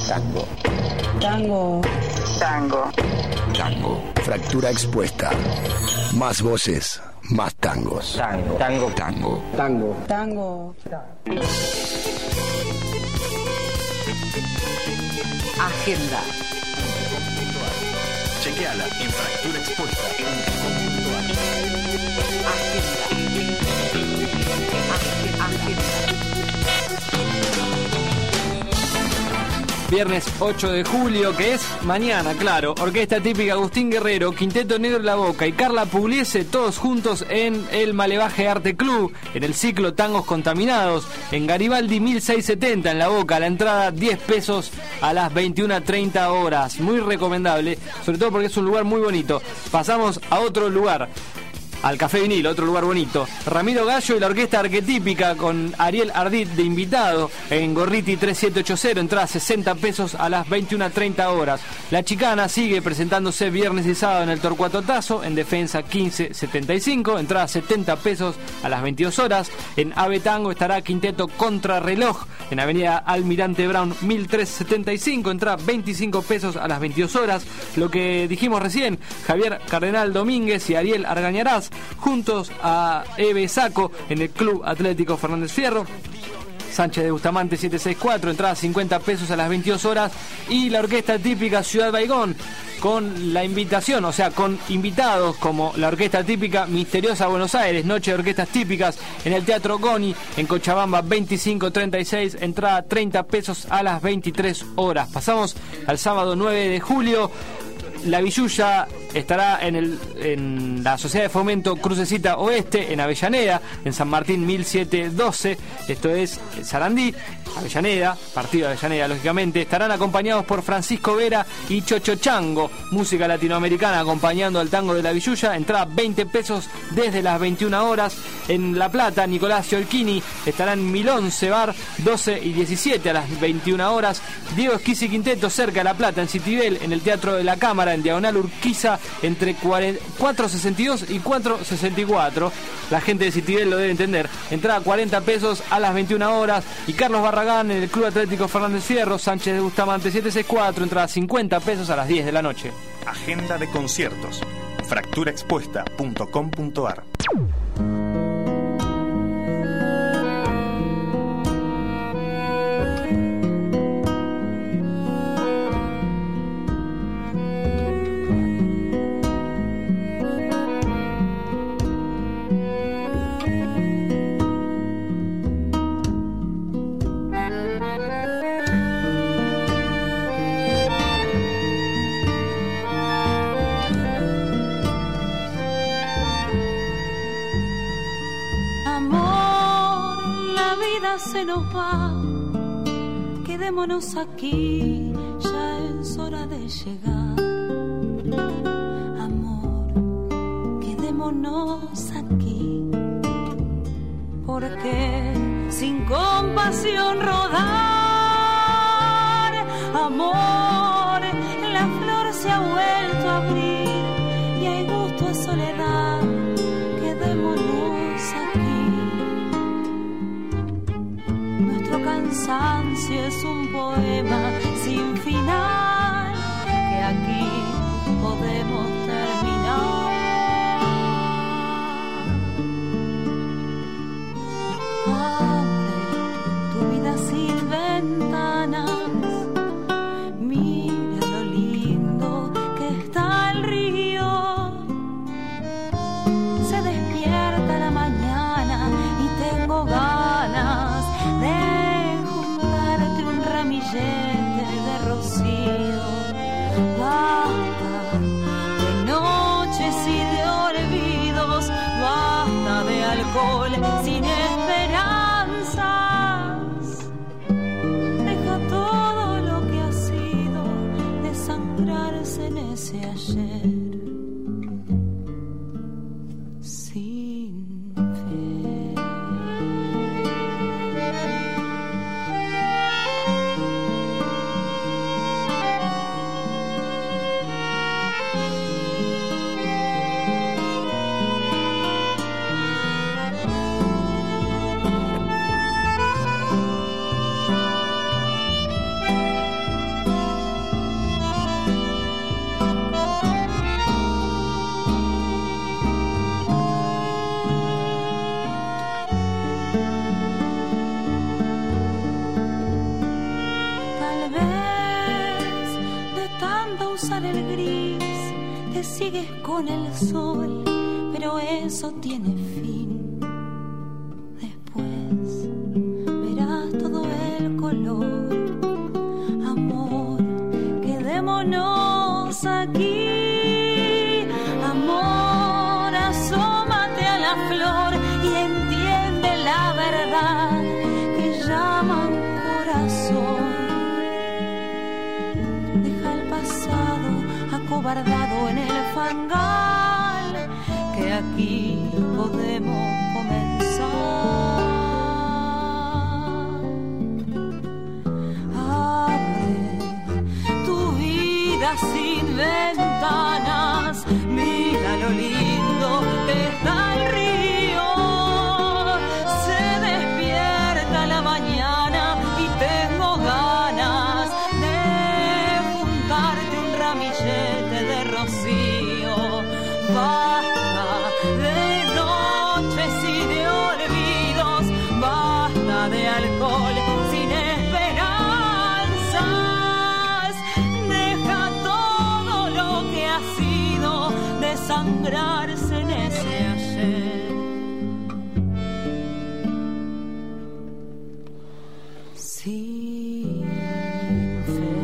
Tango. Tango. Tango. Tango. Fractura expuesta. Más voces, más tangos. Tango. Tango. Tango. Tango. Tango. Agenda. Chequeala en Fractura Expuesta. Agenda. Viernes 8 de julio, que es mañana, claro. Orquesta Típica Agustín Guerrero, Quinteto Negro La Boca y Carla Pugliese, todos juntos en el Malevaje Arte Club, en el ciclo Tangos Contaminados, en Garibaldi 1670 en La Boca. La entrada 10 pesos a las 21:30 horas. Muy recomendable, sobre todo porque es un lugar muy bonito. Pasamos a otro lugar, al Café Vinil, otro lugar bonito. Ramiro Gallo y la Orquesta Arquetípica con Ariel Ardit de invitado en Gorriti 3780, entrada 60 pesos a las 21:30 horas. La Chicana sigue presentándose viernes y sábado en el Torcuato Tazo, en Defensa 1575, entrada 70 pesos a las 22 horas. En Ave Tango estará Quinteto Contrarreloj en Avenida Almirante Brown 1375, entrada 25 pesos a las 22 horas. Lo que dijimos recién, Javier Cardenal Domínguez y Ariel Argañarás juntos a Eve Saco en el Club Atlético Fernández Fierro. Sánchez de Bustamante 764, entrada 50 pesos a las 22 horas. Y la Orquesta Típica Ciudad Baigón con la invitación, o sea, con invitados como la Orquesta Típica Misteriosa Buenos Aires, Noche de Orquestas Típicas en el Teatro Goni en Cochabamba 2536, entrada 30 pesos a las 23 horas. Pasamos al sábado 9 de julio. La Villuya estará en la Sociedad de Fomento Crucecita Oeste, en Avellaneda, en San Martín 1712, esto es Sarandí, Avellaneda, partido de Avellaneda, lógicamente. Estarán acompañados por Francisco Vera y Chocho Chango, música latinoamericana acompañando al tango de La Villuya, entrada 20 pesos desde las 21 horas. En La Plata, Nicolás Giolchini estará en Milón Cebar 12 y 17 a las 21 horas. Diego Esquisi Quinteto cerca de La Plata, en Citibel, en el Teatro de la Cámara, en Diagonal Urquiza, entre 462 y 464. La gente de Citibel lo debe entender. Entrada 40 pesos a las 21 horas. Y Carlos Barragán en el Club Atlético Fernández Fierro, Sánchez de Bustamante 764, entrada 50 pesos a las 10 de la noche. Agenda de conciertos. Fracturaexpuesta.com.ar. Se nos va, quedémonos aquí, ya es hora de llegar. Amor, quedémonos aquí, porque sin compasión rodar. Amor, la flor se ha vuelto a abrir y hay gusto a soledad, quedémonos aquí. Cansancio es un poema sin final que aquí podemos terminar. Abre tu vida sin ventanas, mira lo lindo que está el río. Se despierta la mañana y tengo ganas de de rocío. Basta de noches y de olvidos, basta de alcohol sin esperanzas. Deja todo lo que ha sido desangrarse en ese ayer. cruzar el gris, te sigues con el sol, pero eso tiene fin. Después verás todo el color. Amor, quedémonos aquí. Amor, asómate a la flor y entiende la verdad que llaman corazón. Deja el pasado acobardado en el fangal, que aquí podemos comenzar. Abre tu vida sin ventanas, mira lo lindo que está el río. Se despierta la mañana y tengo ganas de juntarte un ramillete de rocío. Basta de noches y de olvidos, basta de alcohol sin esperanzas. Deja todo lo que ha sido desangrarse en ese ayer. Sin fe.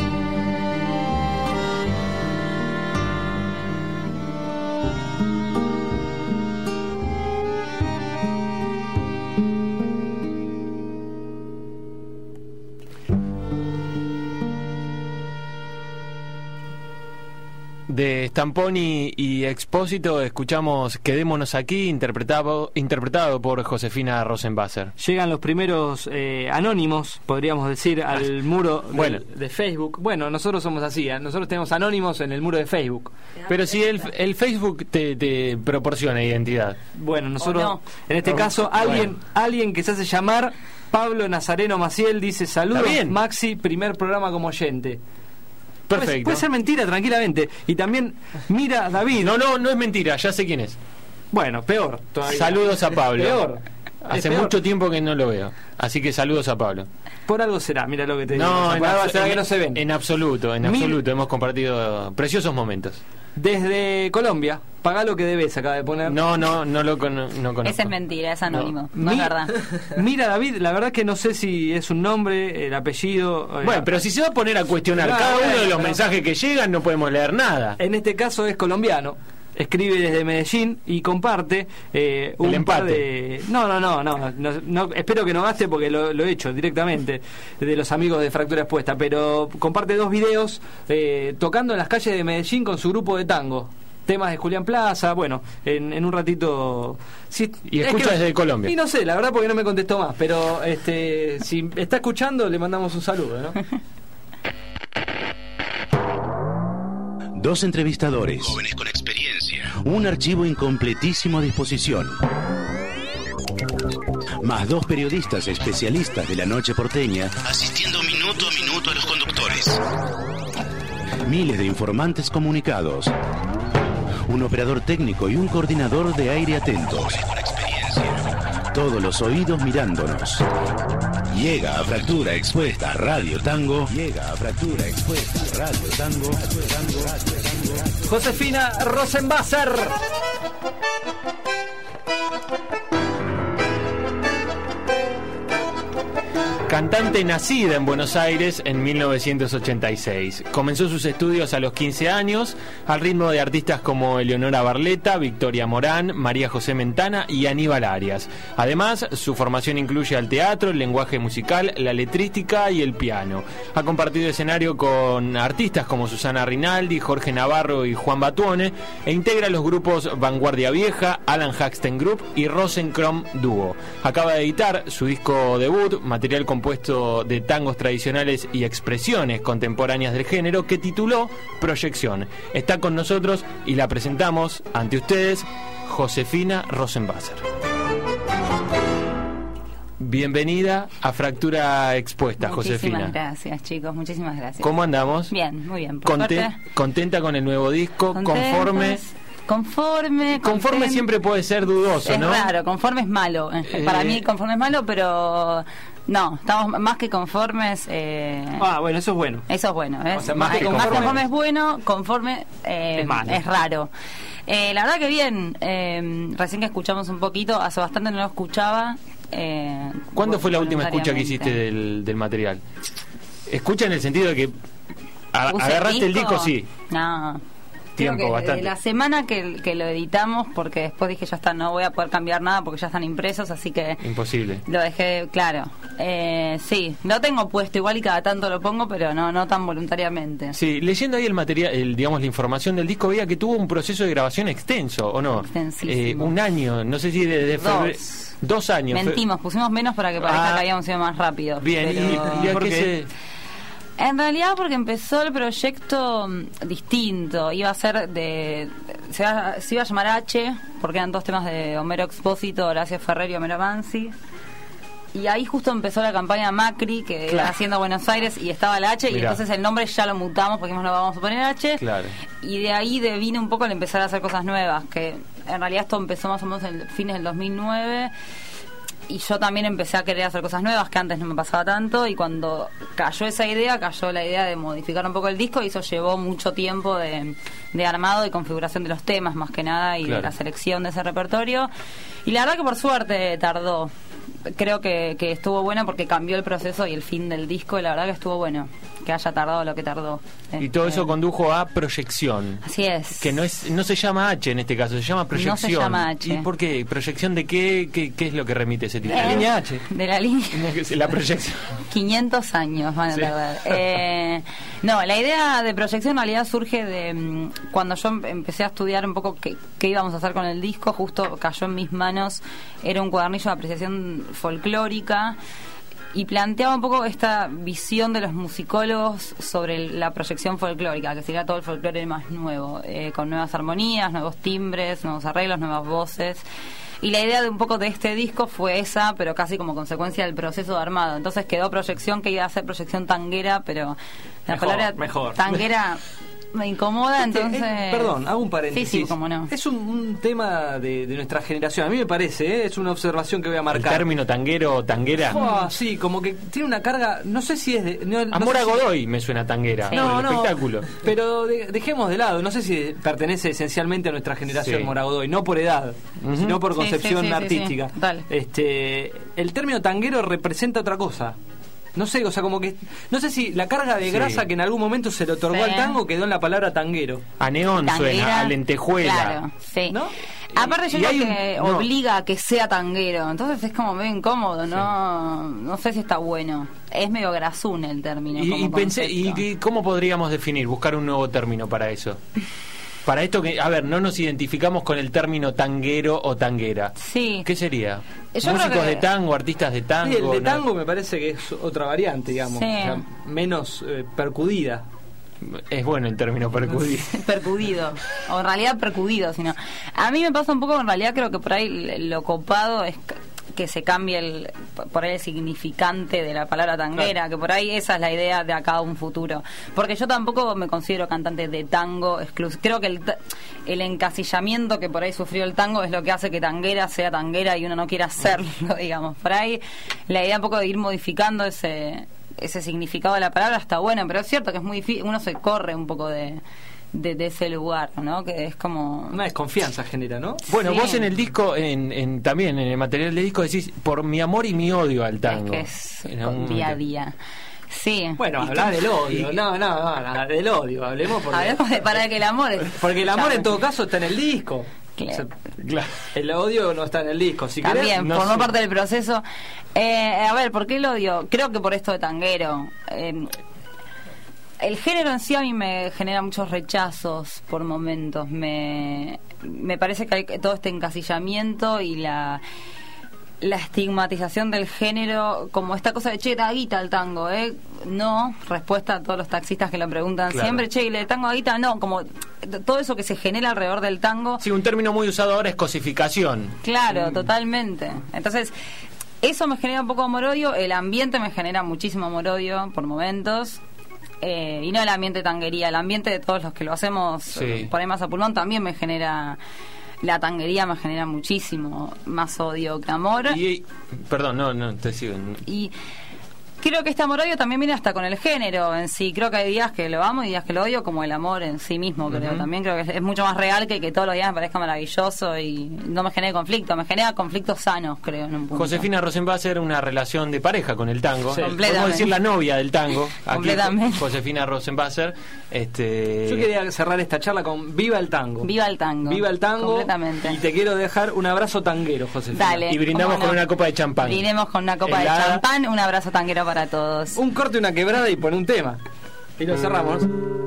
De Stamponi y Expósito escuchamos Quedémonos aquí, interpretado por Josefina Rosenbasser. Llegan los primeros anónimos, podríamos decir, al muro de Facebook. Bueno, nosotros somos así, nosotros tenemos anónimos en el muro de Facebook. Pero si el Facebook te proporciona identidad. Bueno, nosotros, no. En este caso, alguien que se hace llamar Pablo Nazareno Maciel dice: saludos Maxi, primer programa como oyente. Perfecto. Puede ser mentira, tranquilamente. Y también, mira, David. No es mentira, ya sé quién es. Bueno, peor todavía. Saludos a Pablo. Peor. Hace mucho tiempo que no lo veo. Así que saludos a Pablo. Por algo será, mira lo que te digo. Será que no se ven. En absoluto. Hemos compartido preciosos momentos. Desde Colombia, pagá lo que debes, acaba de poner. No conozco. Esa es mentira, es anónimo, no es verdad. Mira, David, la verdad que no sé si es un nombre, el apellido. Bueno, pero si se va a poner a cuestionar cada uno de los mensajes que llegan, no podemos leer nada. En este caso es colombiano. Escribe desde Medellín y comparte un par de... No, espero que no gaste porque lo he hecho directamente de los amigos de Fractura Expuesta, pero comparte 2 videos tocando en las calles de Medellín con su grupo de tango. Temas de Julián Plaza, bueno, en un ratito... Sí, y escucha desde Colombia. Y no sé, la verdad, porque no me contestó más, pero si está escuchando, le mandamos un saludo, ¿no? 2 entrevistadores, jóvenes con experiencia, un archivo en completísima disposición, más 2 periodistas especialistas de la noche porteña, asistiendo minuto a minuto a los conductores, miles de informantes comunicados, un operador técnico y un coordinador de aire atentos, jóvenes con experiencia, todos los oídos mirándonos. Llega a Fractura Expuesta Radio Tango. Llega a Fractura Expuesta Radio Tango. Josefina Rosenbasser. Cantante nacida en Buenos Aires en 1986. Comenzó sus estudios a los 15 años, al ritmo de artistas como Eleonora Barletta, Victoria Morán, María José Mentana y Aníbal Arias. Además, su formación incluye al teatro, el lenguaje musical, la letrística y el piano. Ha compartido escenario con artistas como Susana Rinaldi, Jorge Navarro y Juan Batuone, e integra los grupos Vanguardia Vieja, Alan Haxten Group y Rosencrom Dúo. Acaba de editar su disco debut, material compuesto de tangos tradicionales y expresiones contemporáneas del género, que tituló Proyección. Está con nosotros y la presentamos ante ustedes, Josefina Rosenbasser. Bienvenida a Fractura Expuesta, Josefina. Muchísimas gracias, chicos, muchísimas gracias. ¿Cómo andamos? Bien, muy bien. ¿Contenta con el nuevo disco? ¿Contentos? Conforme siempre puede ser dudoso, ¿no? Es raro, conforme es malo. Para mí conforme es malo, pero No, estamos más que conformes. Bueno, eso es bueno. Eso es bueno. O sea, más que conforme es bueno, conforme es malo. Es raro. La verdad que bien. Recién que escuchamos un poquito, hace bastante no lo escuchaba. ¿Cuándo fue la última escucha que hiciste del material? Escucha en el sentido de que agarraste el disco, sí. No. Tiempo, bastante. La semana que lo editamos, porque después dije ya está, no voy a poder cambiar nada porque ya están impresos, así que imposible. Lo dejé claro. Sí, lo tengo puesto igual y cada tanto lo pongo, pero no tan voluntariamente. Sí, leyendo ahí el material, digamos la información del disco, veía que tuvo un proceso de grabación extenso, ¿o no? Extensísimo. Un año, no sé si desde febrero. 2 años. Mentimos, pusimos menos para que parezca que habíamos ido más rápido. Bien, pero... ¿y a qué se...? En realidad porque empezó el proyecto distinto, iba a ser se iba a llamar H, porque eran 2 temas de Homero Expósito, Horacio Ferrer y Homero Mansi. Y ahí justo empezó la campaña Macri, que iba haciendo Buenos Aires, y estaba la H, y entonces el nombre ya lo mutamos porque no vamos a poner H. Claro. Y de ahí devine un poco el empezar a hacer cosas nuevas, que en realidad esto empezó más o menos en fines del 2009. Y yo también empecé a querer hacer cosas nuevas que antes no me pasaba tanto, y cuando cayó esa idea, cayó la idea de modificar un poco el disco, y eso llevó mucho tiempo de armado y configuración de los temas más que nada, y de la selección de ese repertorio. Y la verdad que por suerte tardó. Creo que estuvo bueno porque cambió el proceso y el fin del disco, y la verdad que estuvo bueno que haya tardado lo que tardó. Y todo eso condujo a Proyección. Así es. Que no se llama H en este caso, se llama Proyección. No se llama H. ¿Y por qué? ¿Proyección de qué? ¿Qué es lo que remite ese título? La línea H. De la línea. La proyección. 500 años van a tardar. No, la idea de Proyección en realidad surge de cuando yo empecé a estudiar un poco qué íbamos a hacer con el disco. Justo cayó en mis manos, era un cuadernillo de apreciación folclórica, y planteaba un poco esta visión de los musicólogos sobre la proyección folclórica, que sería todo el folclore más nuevo, con nuevas armonías, nuevos timbres, nuevos arreglos, nuevas voces. Y la idea de un poco de este disco fue esa, pero casi como consecuencia del proceso de armado. Entonces quedó Proyección, que iba a ser proyección tanguera, pero la palabra tanguera me incomoda, entonces... perdón, hago un paréntesis. Sí, cómo no. Es un tema de nuestra generación. A mí me parece, es una observación que voy a marcar. ¿El término tanguero o tanguera? Sí, como que tiene una carga, no sé si es de... Amor a Godoy me suena tanguera, el espectáculo. Pero dejemos de lado, no sé si pertenece esencialmente a nuestra generación Amor a Godoy, no por edad, sino por concepción artística. El término tanguero representa otra cosa. No sé, o sea, como que... No sé si la carga de grasa que en algún momento se le otorgó al tango quedó en la palabra tanguero. A neón suena, a lentejuela. Claro, sí. ¿No? Aparte yo creo que obliga a que sea tanguero. Entonces es como medio incómodo, no sé si está bueno. Es medio grasún el término. Y pensé, ¿y cómo podríamos definir, buscar un nuevo término para eso? Para esto que, a ver, no nos identificamos con el término tanguero o tanguera. Sí. ¿Qué sería? Yo ¿Músicos de tango, artistas de tango? Sí, el de tango me parece que es otra variante, digamos. Sí. O sea, menos percudida. Es bueno el término percudido. Percudido. O en realidad percudido, sino. A mí me pasa un poco, en realidad creo que por ahí lo copado es que se cambie por ahí el significante de la palabra tanguera, que por ahí esa es la idea de acá a un futuro. Porque yo tampoco me considero cantante de tango creo que el encasillamiento que por ahí sufrió el tango es lo que hace que tanguera sea tanguera y uno no quiera hacerlo, digamos. Por ahí la idea un poco de ir modificando ese significado de la palabra está bueno, pero es cierto que es muy difícil, uno se corre un poco de ese lugar, ¿no? Que es como... Una desconfianza genera, ¿no? Bueno, vos en el disco, también en el material del disco decís, por mi amor y mi odio al tango. Es que es día a día. Sí. Bueno, hablar del odio. No, del odio. Hablemos para que el amor... Porque el amor en todo caso está en el disco. Claro. El odio no está en el disco. Si también querés, formó parte del proceso. A ver, ¿por qué el odio? Creo que por esto de tanguero. El género en sí a mí me genera muchos rechazos por momentos. Me parece que hay todo este encasillamiento y la estigmatización del género, como esta cosa de che, da guita al tango, no, respuesta a todos los taxistas que lo preguntan siempre, che, ¿y le tango a guita? No, como todo eso que se genera alrededor del tango. Sí, un término muy usado ahora es cosificación. Claro, totalmente. Entonces, eso me genera un poco amor-odio, el ambiente me genera muchísimo amor-odio por momentos. Y no el ambiente tanguería, el ambiente de todos los que lo hacemos por ahí más a pulmón también me genera la tanguería me genera muchísimo más odio que amor. Perdón, no, te sigo. Y creo que este amor-odio también viene hasta con el género en sí. Creo que hay días que lo amo y días que lo odio, como el amor en sí mismo, creo. También creo que es mucho más real que todos los días me parezca maravilloso y no me genere conflicto. Me genera conflictos sanos, creo, en un punto. Josefina Rosenbasser, una relación de pareja con el tango. Sí. Podemos decir la novia del tango. Aquí, completamente. Josefina Rosenbasser. Yo quería cerrar esta charla con Viva el tango. Viva el tango. Viva el tango. Completamente. Y te quiero dejar un abrazo tanguero, Josefina. Dale. Y brindamos con una copa de champán. Brindemos con una copa Helada. de champán. Un abrazo tanguero para todos. Un corte, una quebrada y pon un tema. Y lo cerramos.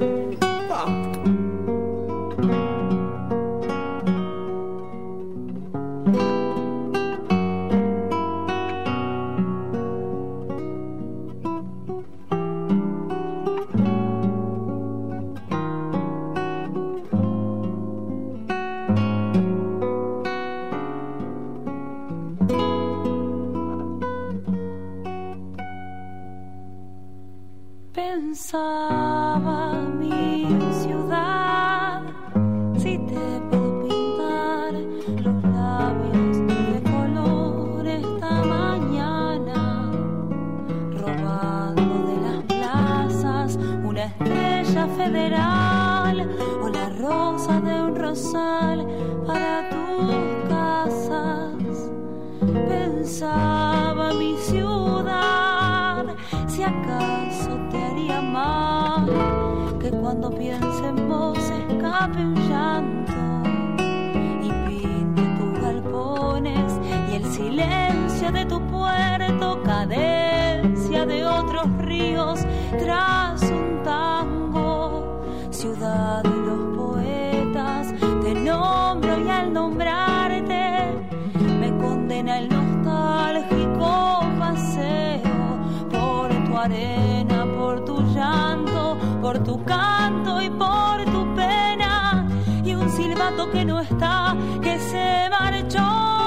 Pensaba mi ciudad, si te puedo pintar los labios de color esta mañana, robando de las plazas una estrella federal o la rosa de un rosal para tus casas. Pensaba mi ciudad, si acaso te haría mal que cuando piense en vos escape un llanto y pinte tus galpones y el silencio de tu puerto, cadencia de otros ríos tras un tango. Ciudad de los poetas, te nombro y al nombrarte me condena el nostálgico paseo por tu arena, por tu llanto, por tu canto y por tu pena, y un silbato que no está, que se marchó.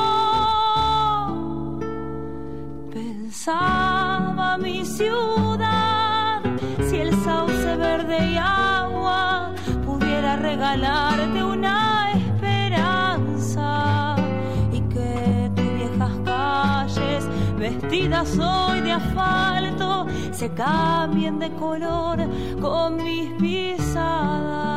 Pensaba mi ciudad, si el sauce verde y agua pudiera regalarte una esperanza, y que tus viejas calles vestidas hoy de asfalto se cambien de color con mis pisadas.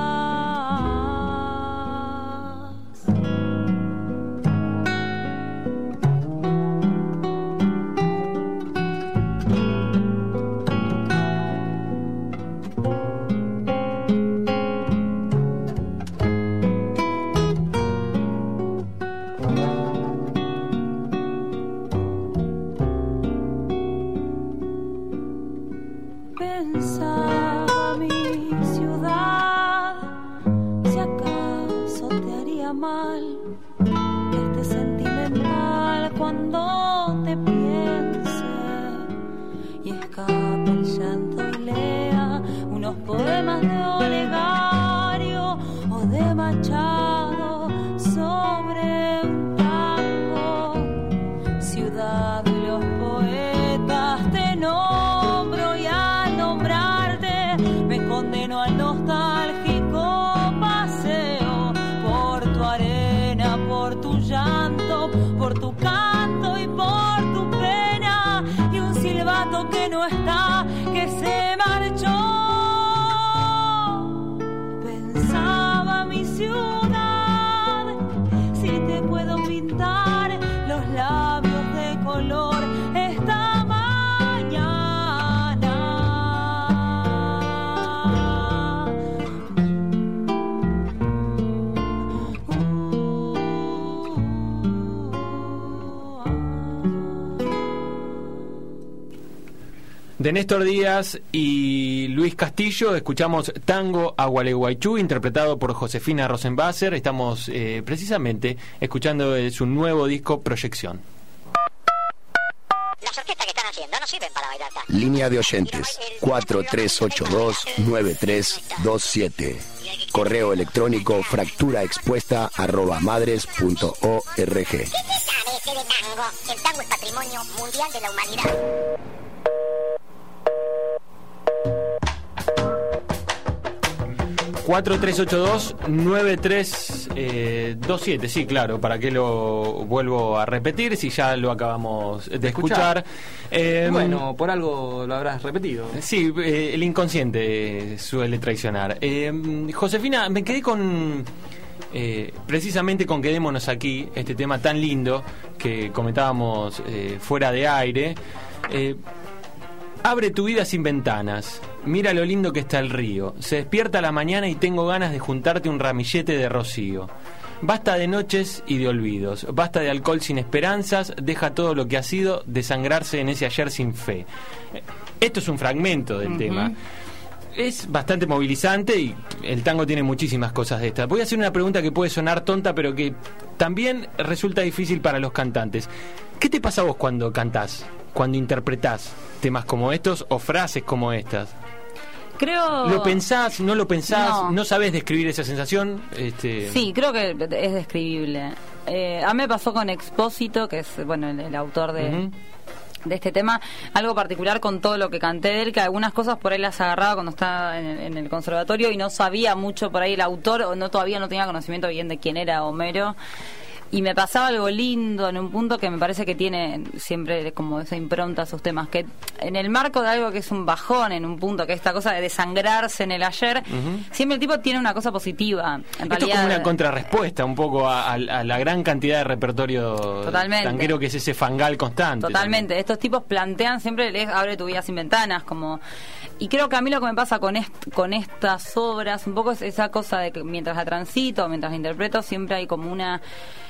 Pensaba mi ciudad, si acaso te haría mal que esté sentimental cuando te piense y escape el llanto y lea unos poemas de Olegario o de Machado sobre un tango. Ciudad de los poetas, te nombro y al nombrarte me condeno al nostálgico paseo por tu arena, por tu llanto, por tu canto y por tu pena, y un silbato que no está, que se marchó. Pensaba mi ciudad, si te puedo pintar los labios de color esta mañana. De Néstor Díaz y Luis Castillo escuchamos Tango a Gualeguaychú, interpretado por Josefina Rosenbasser. Estamos precisamente escuchando su nuevo disco Proyección. Las orquestas que están haciendo no sirven para bailar tango. Línea de oyentes 4382-9327. Correo electrónico fracturaexpuesta@madres.org. ¿Qué sabe este de tango? El tango es patrimonio mundial de la humanidad. 27, sí, claro, para qué lo vuelvo a repetir si ya lo acabamos de escuchar. Bueno, por algo lo habrás repetido. Sí, el inconsciente suele traicionar. Josefina, me quedé con... precisamente con Quedémonos Aquí, este tema tan lindo que comentábamos fuera de aire. Abre tu vida sin ventanas, mira lo lindo que está el río, se despierta la mañana y tengo ganas de juntarte un ramillete de rocío. Basta de noches y de olvidos, basta de alcohol sin esperanzas, deja todo lo que ha sido desangrarse en ese ayer sin fe. Esto es un fragmento del tema. Es bastante movilizante y el tango tiene muchísimas cosas de estas. Voy a hacer una pregunta que puede sonar tonta, pero que también resulta difícil para los cantantes. ¿Qué te pasa a vos cuando cantás, cuando interpretás temas como estos o frases como estas? Creo... ¿Lo pensás, no lo pensás, no sabés describir esa sensación? Sí, creo que es describible. A mí me pasó con Expósito, que es el autor de este tema, algo particular con todo lo que canté de él, que algunas cosas por ahí las agarraba cuando estaba en el conservatorio y no sabía mucho por ahí el autor, o todavía no tenía conocimiento bien de quién era Homero. Y me pasaba algo lindo en un punto que me parece que tiene siempre como esa impronta a sus temas, que en el marco de algo que es un bajón, en un punto que es esta cosa de desangrarse en el ayer, siempre el tipo tiene una cosa positiva. En Esto realidad, es como una contrarrespuesta un poco a la gran cantidad de repertorio tanguero que es ese fangal constante. Totalmente. También. Estos tipos plantean siempre abre tu vida sin ventanas, como... Y creo que a mí lo que me pasa con estas obras, un poco es esa cosa de que mientras la transito, mientras la interpreto, siempre hay como una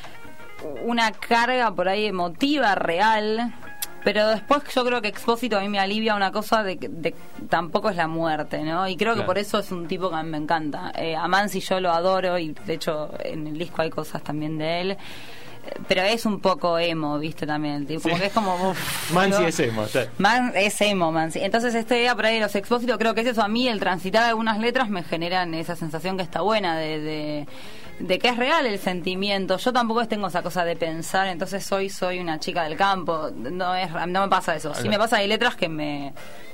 carga por ahí emotiva, real, pero después yo creo que Expósito a mí me alivia una cosa de tampoco es la muerte, ¿no? Y creo que por eso es un tipo que a mí me encanta. A Mansi yo lo adoro y de hecho en el disco hay cosas también de él. Pero es un poco emo, ¿viste? También, tipo, como que es como... Mansi es emo, sí. Es emo, Mansi. Entonces, esta idea por ahí de los Expósitos, creo que es eso. A mí, el transitar algunas letras me generan esa sensación que está buena de que es real el sentimiento. Yo tampoco tengo esa cosa de pensar, entonces soy una chica del campo. No me pasa eso. Sí me pasa, hay letras que me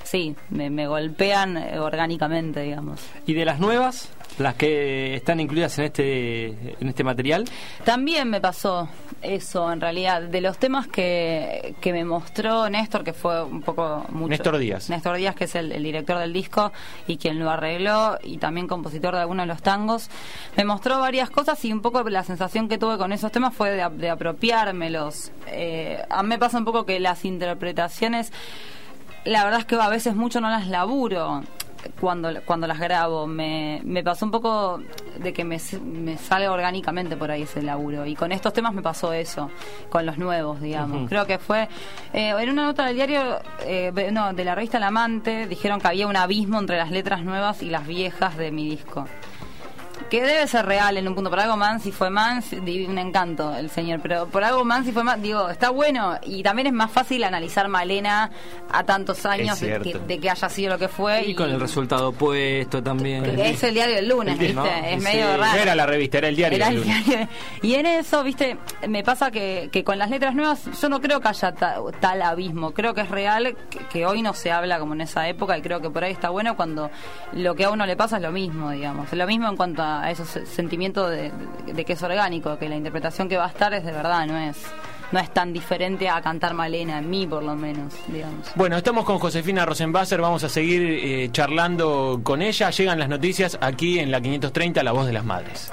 golpean orgánicamente, digamos. ¿Y de las nuevas? Las que están incluidas en este material. También me pasó eso, en realidad, de los temas que me mostró Néstor, que fue un poco mucho. Néstor Díaz, que es el director del disco y quien lo arregló y también compositor de algunos de los tangos. Me mostró varias cosas y un poco la sensación que tuve con esos temas fue de apropiármelos. A mí me pasa un poco que las interpretaciones, la verdad es que a veces mucho no las laburo cuando las grabo. Me pasó un poco de que me sale orgánicamente por ahí ese laburo, y con estos temas me pasó eso, con los nuevos, digamos. Creo que fue en una nota del diario de la revista El Amante, dijeron que había un abismo entre las letras nuevas y las viejas de mi disco, que debe ser real en un punto. Por algo Mansi fue Mansi, un encanto el señor, pero por algo Mansi fue Mansi, digo, está bueno, y también es más fácil analizar Malena a tantos años de que haya sido lo que fue. Y con el resultado opuesto también. Que es el diario del lunes, ¿viste? ¿No? Es medio raro. No era la revista, era el diario del lunes. Y en eso, ¿viste? Me pasa que con las letras nuevas yo no creo que haya tal abismo. Creo que es real, que hoy no se habla como en esa época, y creo que por ahí está bueno cuando lo que a uno le pasa es lo mismo, digamos. Lo mismo en cuanto a esos sentimientos de que es orgánico, que la interpretación que va a estar es de verdad, no es tan diferente a cantar Malena, en mí por lo menos, digamos. Bueno, estamos con Josefina Rosenbasser, vamos a seguir charlando con ella. Llegan las noticias aquí en la 530, La Voz de las Madres.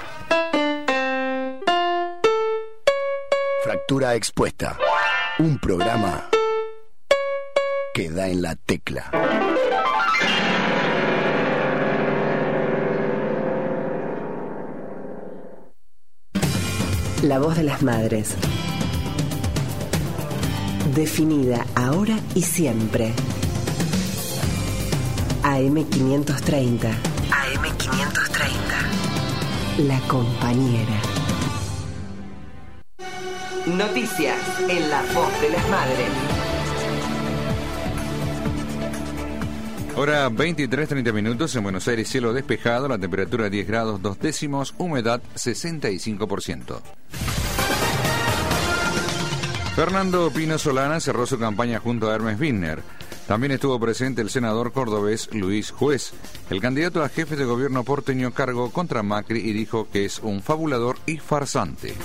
Fractura Expuesta, un programa que da en la tecla. La Voz de las Madres. Definida ahora y siempre. AM530. AM530. La compañera. Noticias en La Voz de las Madres. Hora 23:30 en Buenos Aires, cielo despejado, la temperatura 10 grados 2 décimos, humedad 65%. Fernando Pino Solana cerró su campaña junto a Hermes Wiener. También estuvo presente el senador cordobés Luis Juez. El candidato a jefe de gobierno porteño cargó contra Macri y dijo que es un fabulador y farsante.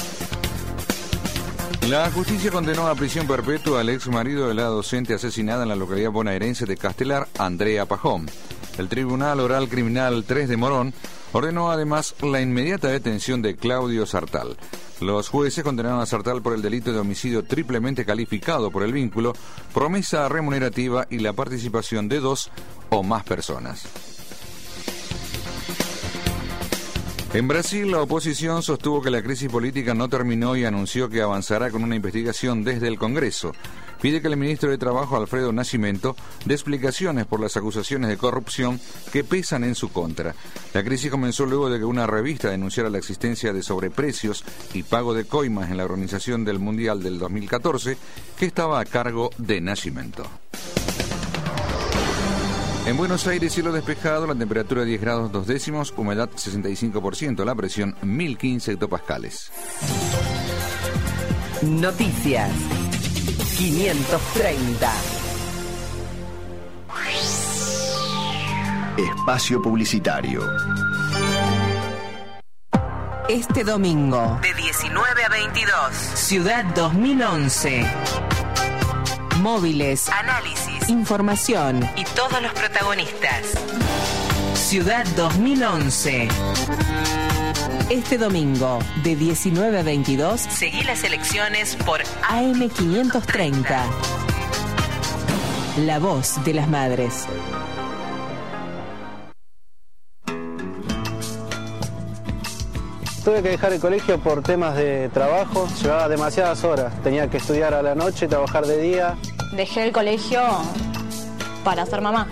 La justicia condenó a prisión perpetua al ex marido de la docente asesinada en la localidad bonaerense de Castelar, Andrea Pajón. El Tribunal Oral Criminal 3 de Morón ordenó además la inmediata detención de Claudio Sartal. Los jueces condenaron a Sartal por el delito de homicidio triplemente calificado por el vínculo, promesa remunerativa y la participación de 2 o más personas. En Brasil, la oposición sostuvo que la crisis política no terminó y anunció que avanzará con una investigación desde el Congreso. Pide que el ministro de Trabajo, Alfredo Nascimento, dé explicaciones por las acusaciones de corrupción que pesan en su contra. La crisis comenzó luego de que una revista denunciara la existencia de sobreprecios y pago de coimas en la organización del Mundial del 2014, que estaba a cargo de Nascimento. En Buenos Aires, cielo despejado, la temperatura 10 grados 2 décimos, humedad 65%, la presión 1015 hectopascales. Noticias 530. Espacio publicitario. Este domingo, de 19 a 22, Ciudad 2011. Móviles, análisis, información y todos los protagonistas. Ciudad 2011. Este domingo, de 19 a 22, seguí las elecciones por AM530. La voz de las madres. Tuve que dejar el colegio por temas de trabajo, llevaba demasiadas horas, tenía que estudiar a la noche, trabajar de día. Dejé el colegio para ser mamá.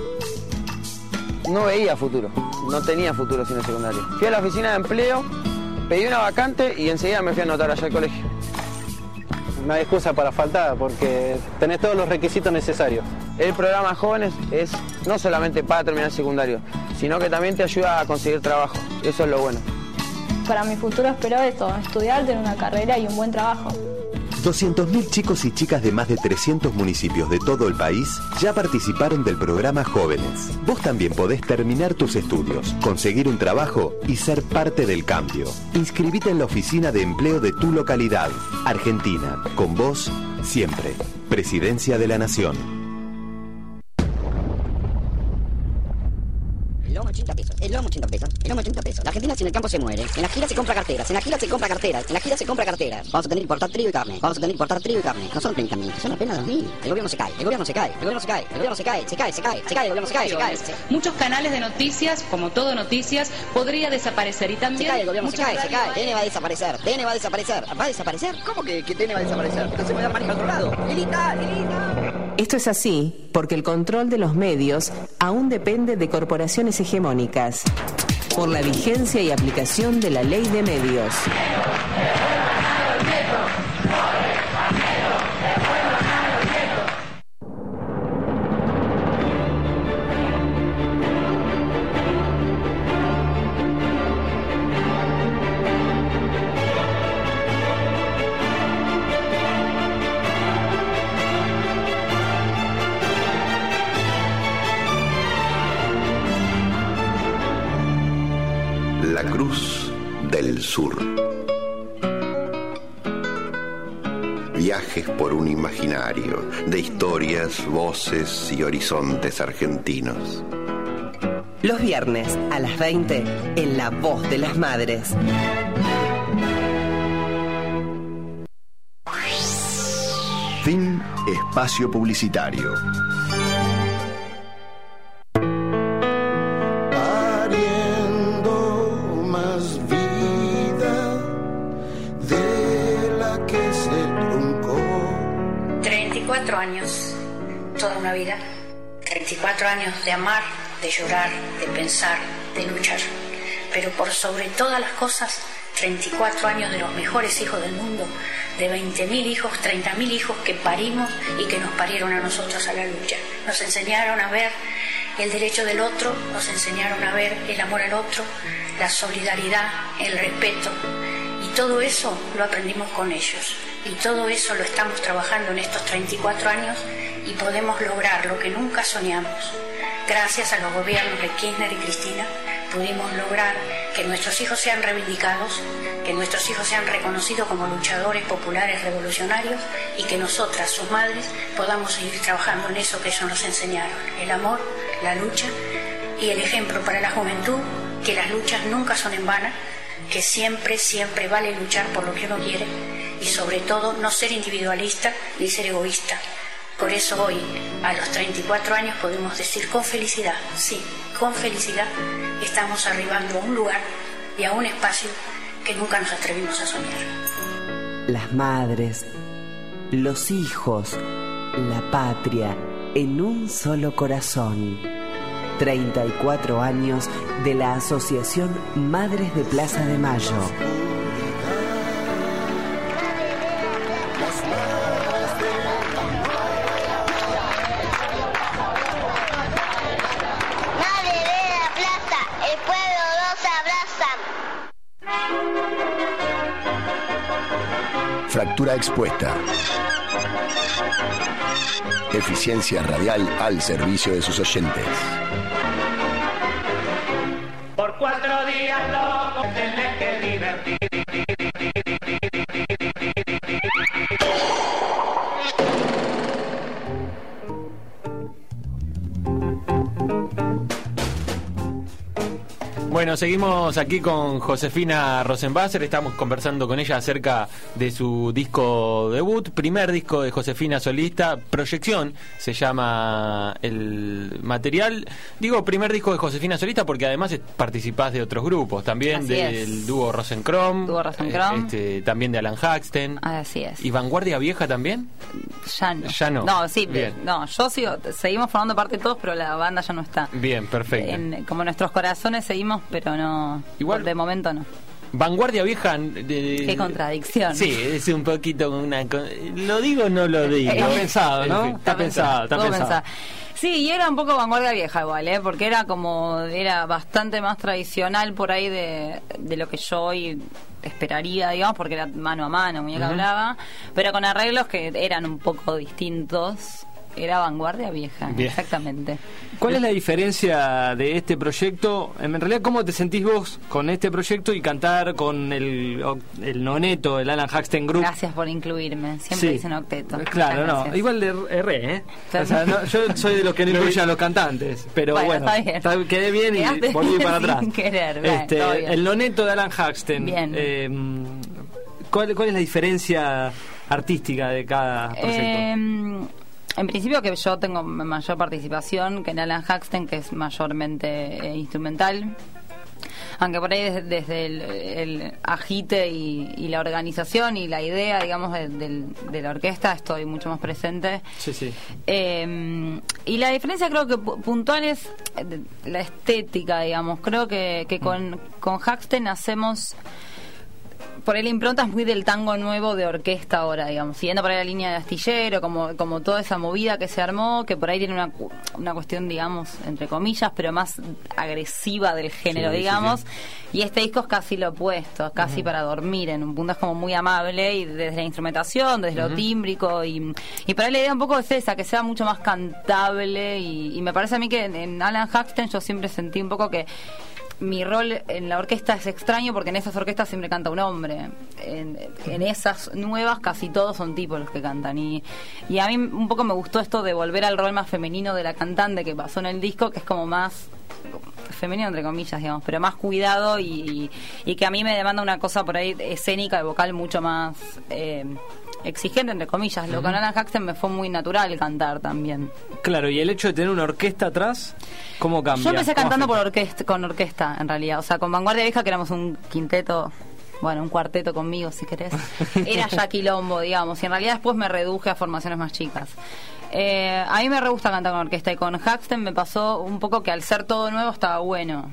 No veía futuro, no tenía futuro sin el secundario. Fui a la oficina de empleo, pedí una vacante y enseguida me fui a anotar allá al colegio. No hay excusa para faltar porque tenés todos los requisitos necesarios. El programa Jóvenes es no solamente para terminar el secundario, sino que también te ayuda a conseguir trabajo. Eso es lo bueno. Para mi futuro espero esto, estudiar, tener una carrera y un buen trabajo. 200.000 chicos y chicas de más de 300 municipios de todo el país ya participaron del programa Jóvenes. Vos también podés terminar tus estudios, conseguir un trabajo y ser parte del cambio. Inscribite en la oficina de empleo de tu localidad. Argentina, con vos, siempre. Presidencia de la Nación. El lomo 80 pesos, el lomo 80 pesos, el lomo 80 pesos. La Argentina sin el campo se muere. En la gira se compra carteras, en la gira se compra carteras, en la gira se compra carteras. Vamos a tener que importar trigo y carne, vamos a tener que importar trigo y carne. No son 30.000, son apenas 2.000. El gobierno se cae, el gobierno se cae, el gobierno se cae, el gobierno se cae, se cae, el gobierno se cae, se cae. Muchos canales de noticias, como todo noticias, podría desaparecer y también... Se cae, el gobierno se cae, se cae. TN va a desaparecer, TN va a desaparecer. ¿Va a desaparecer? ¿Cómo que TN va a desaparecer? Entonces voy a dar manija a otro lado. ¡Lilita, Lilita! Esto es así porque el control de los medios aún depende de corporaciones hegemónicas. Por la vigencia y aplicación de la Ley de Medios. La Cruz del Sur. Viajes por un imaginario de historias, voces y horizontes argentinos. Los viernes a las 20 en La Voz de las Madres. Fin espacio publicitario. Pariendo más vida de la que se truncó. 34 años, toda una vida. 34 años de amar, de llorar, de pensar, de luchar. Pero por sobre todas las cosas, 34 años de los mejores hijos del mundo, de 20.000 hijos, 30.000 hijos que parimos y que nos parieron a nosotros a la lucha. Nos enseñaron a ver el derecho del otro, nos enseñaron a ver el amor al otro, la solidaridad, el respeto. Y todo eso lo aprendimos con ellos. Y todo eso lo estamos trabajando en estos 34 años y podemos lograr lo que nunca soñamos. Gracias a los gobiernos de Kirchner y Cristina pudimos lograr que nuestros hijos sean reivindicados, que nuestros hijos sean reconocidos como luchadores populares revolucionarios y que nosotras, sus madres, podamos seguir trabajando en eso que ellos nos enseñaron: el amor, la lucha y el ejemplo para la juventud, que las luchas nunca son en vano, que siempre, siempre vale luchar por lo que uno quiere y sobre todo no ser individualista ni ser egoísta. Por eso hoy, a los 34 años, podemos decir con felicidad, sí, con felicidad, estamos arribando a un lugar y a un espacio que nunca nos atrevimos a soñar. Las madres, los hijos, la patria, en un solo corazón. 34 años de la Asociación Madres de Plaza de Mayo. Fractura expuesta. Eficiencia radial al servicio de sus oyentes. Por 4 días locos tenés que divertir. Bueno, seguimos aquí con Josefina Rosenbasser. Estamos conversando con ella acerca de su disco debut, primer disco de Josefina solista, Proyección se llama el material. Digo primer disco de Josefina solista porque además participás de otros grupos, también Así del es. dúo Rosencrom, Rosencrom. También de Alan Haxten. Así es. ¿Y Vanguardia Vieja también? Ya no. Ya no. No, sí, Bien. no, yo sigo, seguimos formando parte todos, pero la banda ya no está. Bien, perfecto. Como nuestros corazones seguimos, pero no. Igual de momento no. Vanguardia Vieja. Qué contradicción. Sí, es un poquito una. ¿Lo digo o no lo digo? Está pensado, ¿no? Está pensado. Todo pensado. Sí, y era un poco Vanguardia Vieja igual, porque era bastante más tradicional por ahí de lo que yo hoy esperaría, digamos, porque era mano a mano, muñeca hablaba, pero con arreglos que eran un poco distintos. Era Vanguardia Vieja, Bien. exactamente. ¿Cuál es la diferencia de este proyecto? En realidad, ¿cómo te sentís vos con este proyecto y cantar con el noneto, el Alan Haxten Group? Gracias por incluirme, siempre Sí. dicen octeto. Claro, no, Gracias. igual de erré, ¿eh? O sea, no, yo soy de los que no incluyen a los cantantes, pero bueno, está bien. quedé bien y Quedaste volví para sin atrás. querer, bien, todo bien. El noneto de Alan Haxten. Bien. ¿Cuál es la diferencia artística de cada proyecto? En principio que yo tengo mayor participación que en Alan Haxten, que es mayormente instrumental. Aunque por ahí desde el agite y la organización y la idea, digamos, de la orquesta estoy mucho más presente. Sí, sí. Y la diferencia creo que puntual es la estética, digamos. Creo que con Haxten hacemos... Por ahí la impronta es muy del tango nuevo de orquesta ahora, digamos, siguiendo por ahí la línea de Astillero, como toda esa movida que se armó, que por ahí tiene una cuestión, digamos, entre comillas, pero más agresiva del género, Sí, digamos, sí. Y este disco es casi lo opuesto, casi para dormir, en un punto es como muy amable, y desde la instrumentación, desde lo tímbrico, y por ahí la idea un poco es esa, que sea mucho más cantable, y me parece a mí que en Alan Haxten yo siempre sentí un poco que mi rol en la orquesta es extraño porque en esas orquestas siempre canta un hombre. En esas nuevas casi todos son tipos los que cantan. Y a mí un poco me gustó esto de volver al rol más femenino de la cantante que pasó en el disco, que es como más femenino entre comillas, digamos, pero más cuidado y que a mí me demanda una cosa por ahí escénica y vocal mucho más exigente entre comillas. Lo con Alan Haxten me fue muy natural cantar también. Claro, y el hecho de tener una orquesta atrás, ¿cómo cambia? Yo empecé ¿Cómo cantando afecta? con orquesta, en realidad. O sea, con Vanguardia Vieja, que éramos un quinteto, bueno, un cuarteto conmigo, si querés. Era ya quilombo, digamos. Y en realidad después me reduje a formaciones más chicas. A mí me re gusta cantar con orquesta. Y con Haxten me pasó un poco que al ser todo nuevo estaba bueno.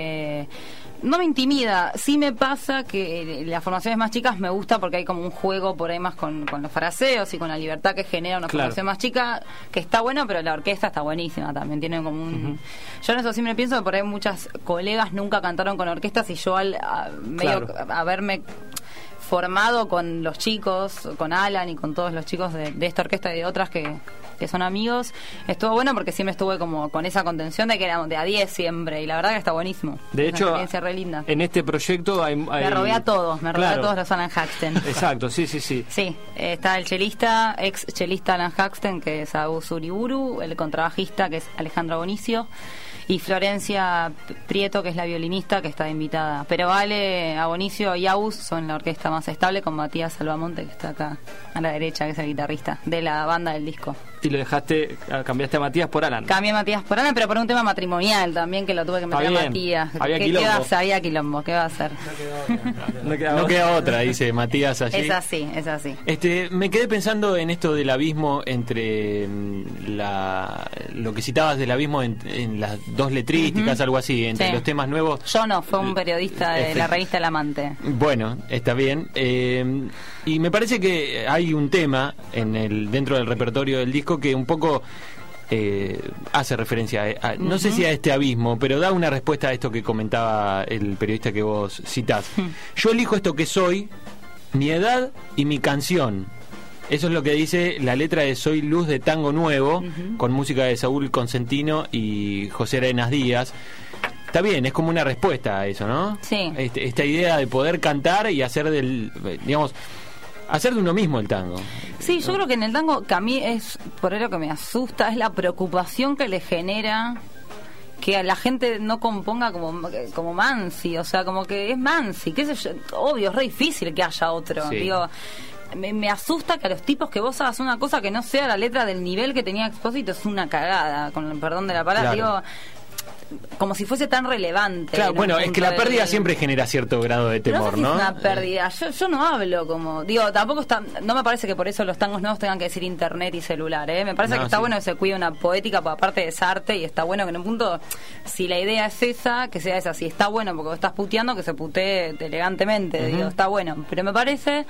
No me intimida, sí me pasa que las formaciones más chicas me gusta porque hay como un juego por ahí más con los fraseos y con la libertad que genera una formación más chica, que está bueno, pero la orquesta está buenísima también, tiene como un... Yo en eso sí me pienso que por ahí muchas colegas nunca cantaron con orquestas y yo al haberme formado con los chicos, con Alan y con todos los chicos de esta orquesta y de otras que son amigos, estuvo bueno porque siempre estuve como con esa contención de que éramos de a 10 siempre, y la verdad que está buenísimo. De hecho, una experiencia re linda. En este proyecto hay... Me robé a todos los Alan Haxton. Exacto, sí. Sí, está el chelista, ex chelista Alan Haxton, que es Agus Uriburu, el contrabajista, que es Alejandro Bonicio, y Florencia Prieto, que es la violinista, que está invitada. Pero Ale, Abonicio y Agus son la orquesta más estable, con Matías Salvamonte, que está acá a la derecha, que es el guitarrista de la banda del disco. Y lo cambiaste a Matías por Alan. Cambié a Matías por Alan, pero por un tema matrimonial también, que lo tuve que meter a Matías. Había quilombo. Había quilombo, ¿qué va a hacer? No queda otra, dice Matías allí. Es así. Me quedé pensando en esto del abismo entre lo que citabas del abismo en las dos letrísticas, algo así, entre los temas nuevos. Yo no, fue un periodista de la revista El Amante. Bueno, está bien. Y me parece que hay un tema dentro del repertorio del disco que un poco hace referencia no sé si a este abismo, pero da una respuesta a esto que comentaba el periodista que vos citás. Yo elijo esto que soy, mi edad y mi canción. Eso es lo que dice la letra de Soy Luz de Tango Nuevo, con música de Saúl Consentino y José Arenas Díaz. Está bien, es como una respuesta a eso, ¿no? Sí. Esta idea de poder cantar y hacer hacer de uno mismo el tango. Sí, yo creo que en el tango, que a mí es por lo que me asusta, es la preocupación que le genera que a la gente no componga como Mansi, o sea, como que es Mansi, qué sé yo, obvio, es re difícil que haya otro, sí. Digo, me asusta que a los tipos que vos hagas una cosa que no sea la letra del nivel que tenía Expósito, es una cagada, con el perdón de la palabra, claro. Digo, como si fuese tan relevante. Claro, bueno, es que la pérdida siempre genera cierto grado de temor, ¿no? ¿no? Es una pérdida. Yo no hablo como... Digo, tampoco no me parece que por eso los tangos nuevos tengan que decir internet y celular, ¿eh? Me parece que está bueno que se cuide una poética, porque aparte es arte, y está bueno que en un punto, si la idea es esa, que sea esa. Si está bueno porque vos estás puteando, que se putee elegantemente, digo, está bueno. Pero me parece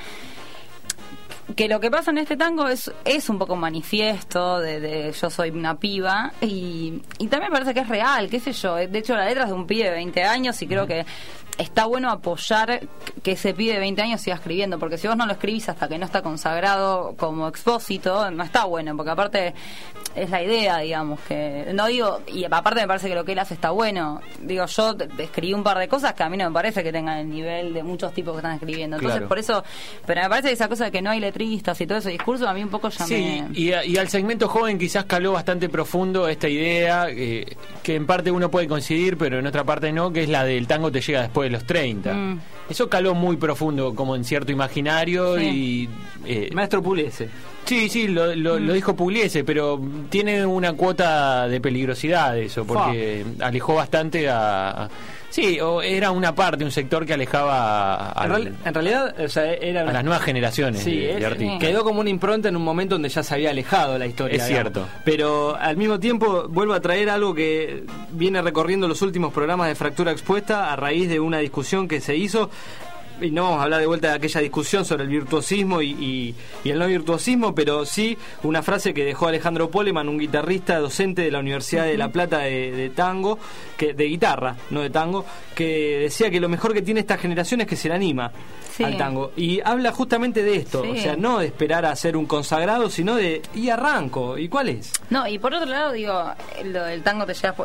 que lo que pasa en este tango es un poco un manifiesto de yo soy una piba, y también me parece que es real, qué sé yo. De hecho, la letra es de un pibe de 20 años y creo que está bueno apoyar que ese pibe de 20 años siga escribiendo, porque si vos no lo escribís hasta que no está consagrado como Expósito, no está bueno, porque aparte es la idea, digamos, que no digo, y aparte me parece que lo que él hace está bueno. Digo, yo escribí un par de cosas que a mí no me parece que tengan el nivel de muchos tipos que están escribiendo, entonces claro. Por eso, pero me parece que esa cosa de que no hay letristas y todo ese discurso a mí un poco ya sí, y al segmento joven quizás caló bastante profundo esta idea que en parte uno puede coincidir, pero en otra parte no, que es la del tango te llega después de los 30. Eso caló muy profundo como en cierto imaginario. Sí. Y Maestro Pugliese. Sí, lo dijo Pugliese, pero tiene una cuota de peligrosidad eso, porque alejó bastante sí, era una parte, un sector que alejaba en realidad, o sea, era a las nuevas generaciones de artistas. Quedó como una impronta en un momento donde ya se había alejado la historia. Es cierto. Pero al mismo tiempo vuelvo a traer algo que viene recorriendo los últimos programas de Fractura Expuesta a raíz de una discusión que se hizo. Y no vamos a hablar de vuelta de aquella discusión sobre el virtuosismo y el no virtuosismo, pero sí una frase que dejó Alejandro Poleman, un guitarrista docente de la Universidad de La Plata de tango, de guitarra, no de tango, que decía que lo mejor que tiene esta generación es que se le anima al tango. Y habla justamente de esto, o sea, no de esperar a ser un consagrado, sino de, y arranco, ¿y cuál es? No, y por otro lado, digo, lo del tango te lleva...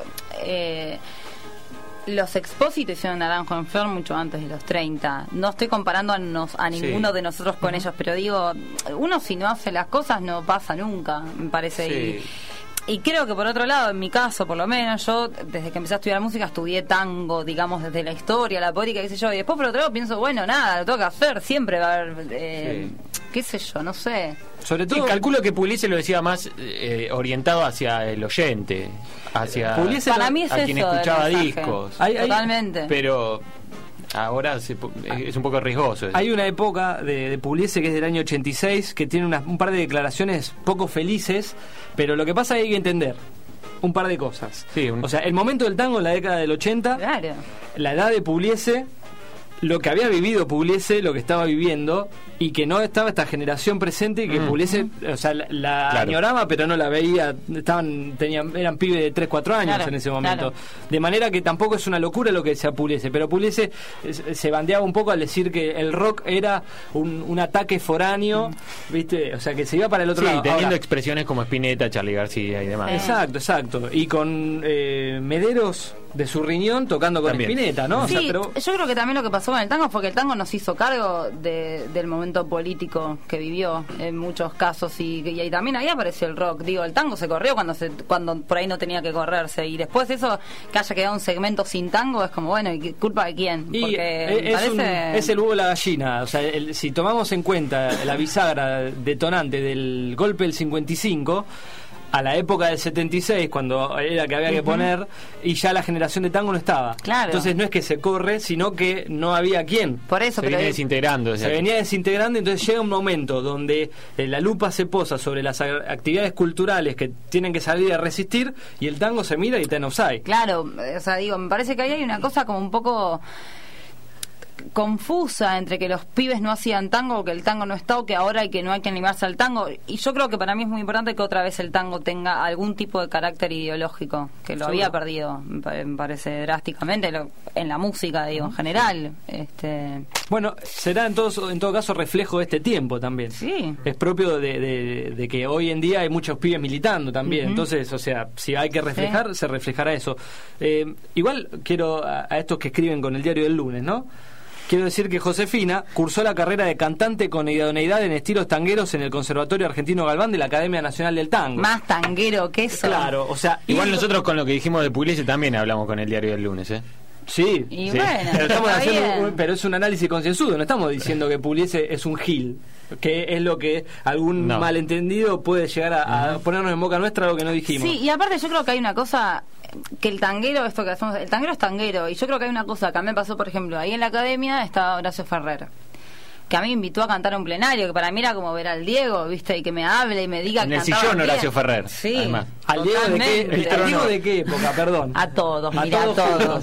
Los Expósitos hicieron Naranjo en Flor mucho antes de los 30. No estoy comparando a ninguno de nosotros con ellos, pero digo, uno si no hace las cosas no pasa nunca, me parece. Sí. Y creo que por otro lado, en mi caso por lo menos, yo desde que empecé a estudiar música estudié tango, digamos, desde la historia, la poética, qué sé yo, y después por otro lado pienso, bueno, nada, lo tengo que hacer, siempre va a haber, qué sé yo, no sé. Sobre todo, calculo que Pugliese lo decía más orientado hacia el oyente, hacia para mí es a quien eso escuchaba discos. Totalmente. Pero ahora es un poco riesgoso. Hay una época de Pugliese que es del año 86 que tiene un par de declaraciones poco felices, pero lo que pasa es que hay que entender un par de cosas. Sí, o sea, el momento del tango en la década del 80, claro. La edad de Pugliese, lo que había vivido Pugliese, lo que estaba viviendo, y que no estaba esta generación presente y que Pugliese, o sea, la añoraba pero no la veía, eran pibes de 3-4 años en ese momento, de manera que tampoco es una locura lo que decía Pugliese, pero Pugliese se bandeaba un poco al decir que el rock era un ataque foráneo, ¿viste? O sea, que se iba para el otro lado. Teniendo expresiones como Spinetta, Charly García y demás. Exacto, y con Mederos de su riñón tocando con Spinetta, ¿no? Sí, o sea, pero... yo creo que también lo que pasó con el tango fue que el tango nos hizo cargo del momento político que vivió en muchos casos y también ahí apareció el rock. Digo, el tango se corrió cuando por ahí no tenía que correrse, y después eso, que haya quedado un segmento sin tango, es como, bueno, ¿y culpa de quién? Porque es el huevo y la gallina. O sea, si tomamos en cuenta la bisagra detonante del golpe del 55 a la época del 76, cuando era que había que poner, y ya la generación de tango no estaba. Entonces no es que se corre, sino que no había quien. Por eso, se venía desintegrando. Se venía desintegrando, entonces llega un momento donde la lupa se posa sobre las actividades culturales que tienen que salir a resistir, y el tango se mira y está en offside. Claro, o sea, digo, me parece que ahí hay una cosa como un poco confusa entre que los pibes no hacían tango, o que el tango no está, o que ahora hay que no hay que animarse al tango. Y yo creo que para mí es muy importante que otra vez el tango tenga algún tipo de carácter ideológico, que lo había perdido, me parece, drásticamente en la música, digo, en general. Bueno, será en todo caso reflejo de este tiempo también. Sí. Es propio de que hoy en día hay muchos pibes militando también. Entonces, o sea, si hay que reflejar, se reflejará eso. Igual quiero a estos que escriben con el Diario del Lunes, ¿no? Quiero decir que Josefina cursó la carrera de cantante con idoneidad en estilos tangueros en el Conservatorio Argentino Galván de la Academia Nacional del Tango. Más tanguero que eso. Claro, o sea... Igual nosotros con lo que dijimos de Pugliese también hablamos con el Diario del Lunes, ¿eh? Sí, y bueno, pero estamos pero es un análisis concienzudo, no estamos diciendo que Pugliese es un gil, que es lo que algún malentendido puede llegar a ponernos en boca nuestra algo que no dijimos. Sí, y aparte yo creo que hay una cosa que el tanguero, esto que hacemos, el tanguero es tanguero, y yo creo que hay una cosa que a mí me pasó, por ejemplo, ahí en la academia estaba Horacio Ferrer, que a mí me invitó a cantar a un plenario, que para mí era como ver al Diego, ¿viste? Y que me hable y me diga que en el sillón bien. Horacio Ferrer. Sí. Además. ¿Al Diego de qué época? Perdón. A todos, mira, a todos.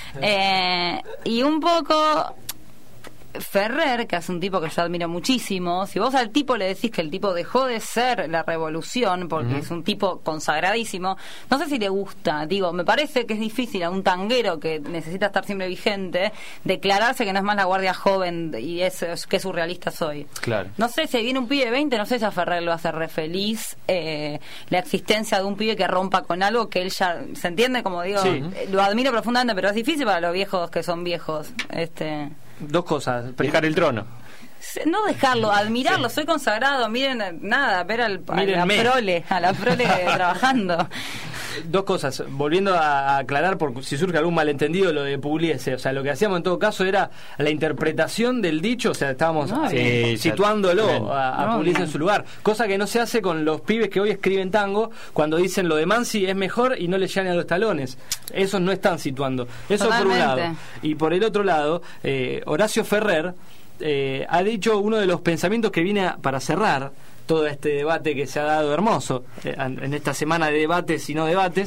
Y un poco... Ferrer, que es un tipo que yo admiro muchísimo, si vos al tipo le decís que el tipo dejó de ser la revolución porque es un tipo consagradísimo, no sé si le gusta. Digo, me parece que es difícil a un tanguero que necesita estar siempre vigente declararse que no es más la guardia joven y que surrealista soy. Claro. No sé, si viene un pibe de 20, no sé si a Ferrer lo hace re feliz la existencia de un pibe que rompa con algo que él ya se entiende, como digo, lo admiro profundamente, pero es difícil para los viejos que son viejos. Dos cosas. Dejar el trono. No dejarlo, admirarlo, soy consagrado, miren, nada, ver a la prole trabajando. Dos cosas, volviendo a aclarar por si surge algún malentendido lo de Pugliese, o sea, lo que hacíamos en todo caso era la interpretación del dicho, o sea, estábamos situándolo a Pugliese en su lugar, cosa que no se hace con los pibes que hoy escriben tango cuando dicen lo de Mansi es mejor y no le llegan a los talones, esos no están situando, eso por un lado, y por el otro lado, Horacio Ferrer ha dicho uno de los pensamientos que viene para cerrar todo este debate que se ha dado hermoso en esta semana de debates y no debates.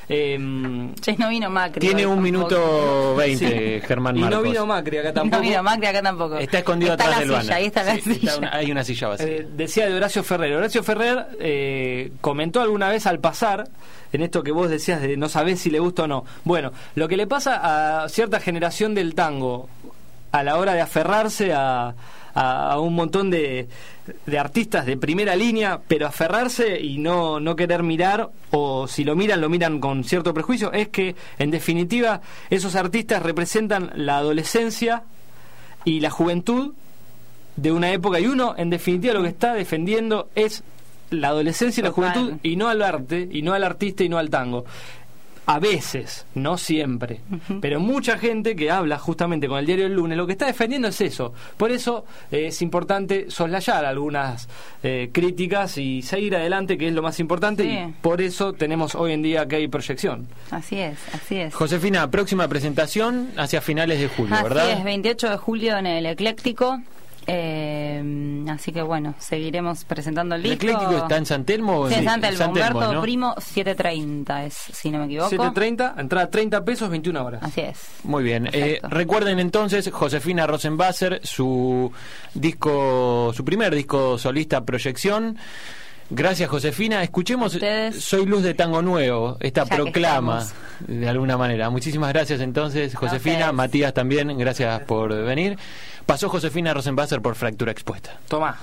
No vino Macri. Tiene 1 minuto 20, Germán Marcos. Y no vino Macri acá tampoco. No vino Macri acá tampoco. Está escondido atrás del banner. Ahí está la silla. Hay una silla vacía. Decía de Horacio Ferrer. Horacio Ferrer comentó alguna vez al pasar en esto que vos decías de no sabés si le gusta o no. Bueno, lo que le pasa a cierta generación del tango a la hora de aferrarse a un montón de artistas de primera línea, pero aferrarse y no querer mirar, o si lo miran con cierto prejuicio, es que en definitiva esos artistas representan la adolescencia y la juventud de una época, y uno en definitiva lo que está defendiendo es la adolescencia y la juventud, y no al arte, y no al artista, y no al tango. A veces, no siempre, pero mucha gente que habla justamente con el Diario del Lunes lo que está defendiendo es eso. Por eso es importante soslayar algunas críticas y seguir adelante, que es lo más importante, y por eso tenemos hoy en día que hay proyección. Así es. Josefina, próxima presentación hacia finales de julio, ¿verdad? Así es, 28 de julio en el Ecléctico. Así que bueno, seguiremos presentando el disco. ¿El Ecléctico está en San Telmo? Sí, San Telmo, Humberto ¿no? Primo 730 es, si no me equivoco. 730, entrada 30 pesos, 21 horas. Así es. Muy bien. Recuerden entonces, Josefina Rosenbasser, su primer disco solista, Proyección. Gracias, Josefina. Escuchemos Soy Luz de Tango Nuevo, esta proclama de alguna manera. Muchísimas gracias entonces, Josefina. Matías también, gracias por venir. Pasó Josefina Rosenbasser por Fractura Expuesta. Toma.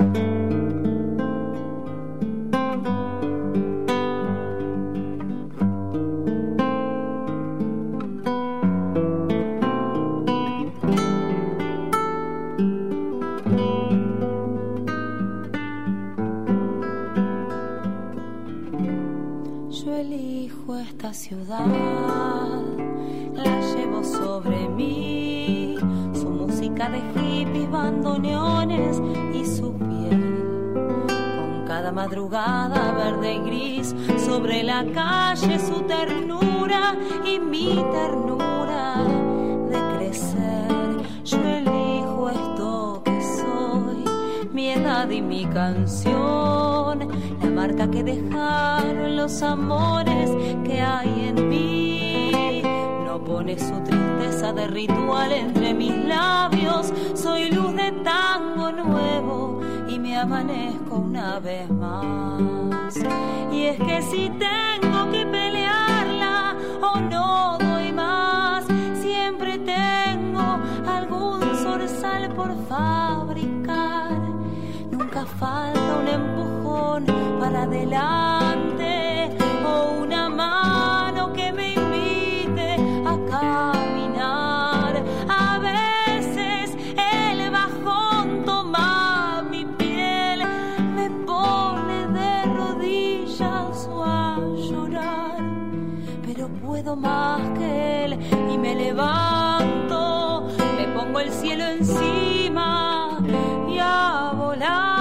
Yo elijo esta ciudad, la llevo sobre mí, su música de hippies, bandoneones y su piel. Con cada madrugada verde y gris, sobre la calle su ternura y mi ternura de crecer. Yo elijo esto que soy, mi edad y mi canción, la marca que dejaron los amores que hay en mí. No pone su tristeza de ritual entre mis labios. Soy luz de tango nuevo y me amanezco una vez más. Y es que si tengo que pelearla o no doy más, siempre tengo algún zorzal por fabricar. Nunca falta un empujón para adelante o una mano que me invite a caminar. A veces el bajón toma mi piel, me pone de rodillas o a llorar, pero puedo más que él y me levanto, me pongo el cielo encima y a volar.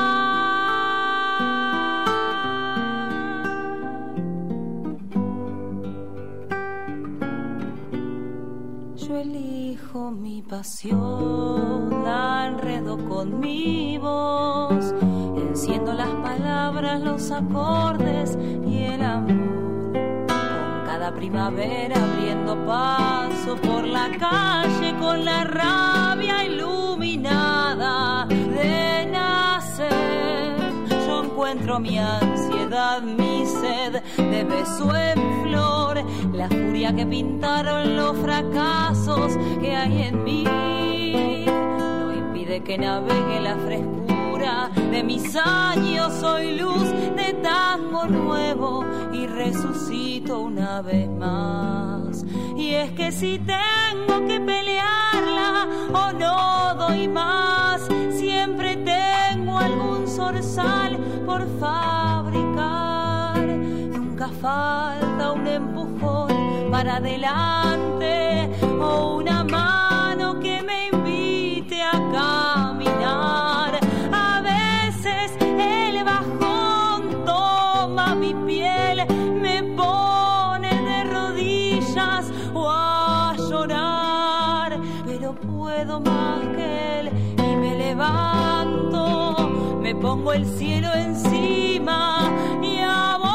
Yo elijo mi pasión, la enredo con mi voz, enciendo las palabras, los acordes y el amor. Con cada primavera abriendo paso por la calle con la rabia iluminada de nacer. Yo encuentro mi ansiedad, mi sed de beso en flor, la furia que pintaron los fracasos que hay en mí. No impide que navegue la frescura de mis años. Soy luz de tango nuevo y resucito una vez más. Y es que si tengo que pelearla o no doy más, siempre tengo algún zorzal por fabricar. Nunca falta un empujón para adelante o una mano que me invite a caminar. A veces el bajón toma mi piel, me pone de rodillas o a llorar, pero puedo más que él y me levanto, me pongo el cielo encima y a volar.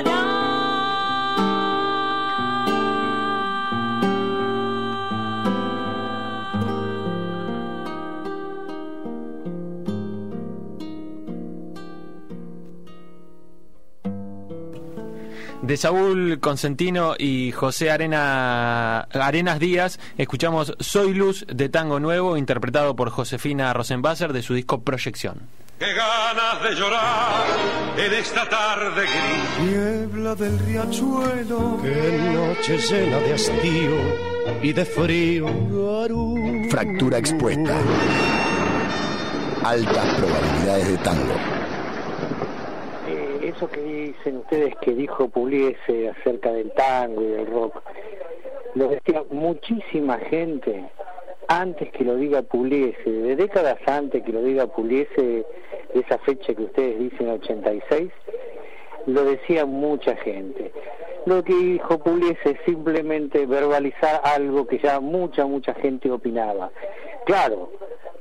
De Saúl Consentino y José Arenas Díaz, escuchamos Soy Luz de Tango Nuevo, interpretado por Josefina Rosenbasser de su disco Proyección. Qué ganas de llorar en esta tarde gris. Niebla del riachuelo, qué noche llena de hastío y de frío. Fractura Expuesta. Altas probabilidades de tango. Eso que dicen ustedes que dijo Pugliese acerca del tango y del rock, lo decía muchísima gente antes que lo diga Pugliese, de décadas antes que lo diga Pugliese, de esa fecha que ustedes dicen 86, lo decía mucha gente. Lo que dijo Pugliese es simplemente verbalizar algo que ya mucha gente opinaba. Claro,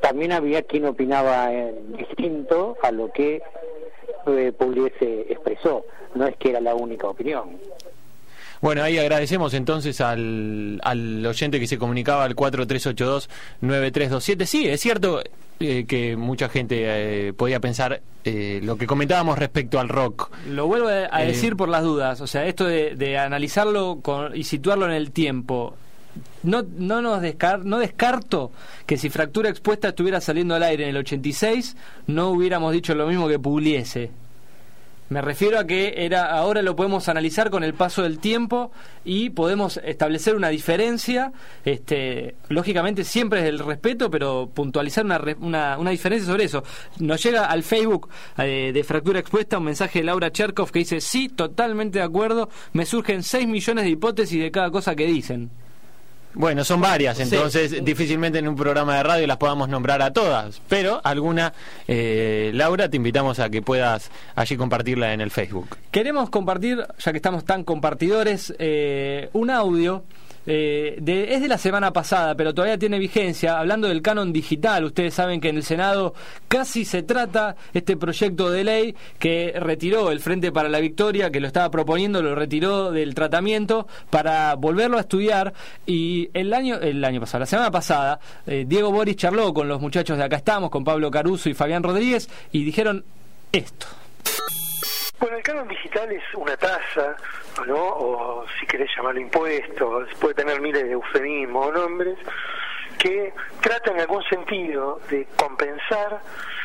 también había quien opinaba distinto a lo que Pugliese expresó. No es que era la única opinión. Bueno, ahí agradecemos entonces al oyente que se comunicaba al 4382-9327. Sí, es cierto que mucha gente podía pensar lo que comentábamos respecto al rock. Lo vuelvo a decir por las dudas, o sea, esto de analizarlo y situarlo en el tiempo. No descarto que si Fractura Expuesta estuviera saliendo al aire en el 86, no hubiéramos dicho lo mismo que Pugliese. Me refiero a que ahora lo podemos analizar con el paso del tiempo y podemos establecer una diferencia, lógicamente siempre es el respeto, pero puntualizar una diferencia sobre eso. Nos llega al Facebook de Fractura Expuesta un mensaje de Laura Cherkov que dice: sí, totalmente de acuerdo, me surgen 6 millones de hipótesis de cada cosa que dicen. Bueno, son varias, entonces difícilmente en un programa de radio las podamos nombrar a todas, pero alguna, Laura, te invitamos a que puedas allí compartirla en el Facebook. Queremos compartir, ya que estamos tan compartidores, un audio. Es de la semana pasada, pero todavía tiene vigencia, hablando del canon digital. Ustedes saben que en el Senado casi se trata este proyecto de ley que retiró el Frente para la Victoria, que lo estaba proponiendo, lo retiró del tratamiento para volverlo a estudiar. Y el año pasado, la semana pasada, Diego Boris charló con los muchachos de Acá Estamos, con Pablo Caruso y Fabián Rodríguez, y dijeron esto. Bueno, el canon digital es una tasa, ¿no? O si querés llamarlo impuesto, puede tener miles de eufemismos o nombres, que trata en algún sentido de compensar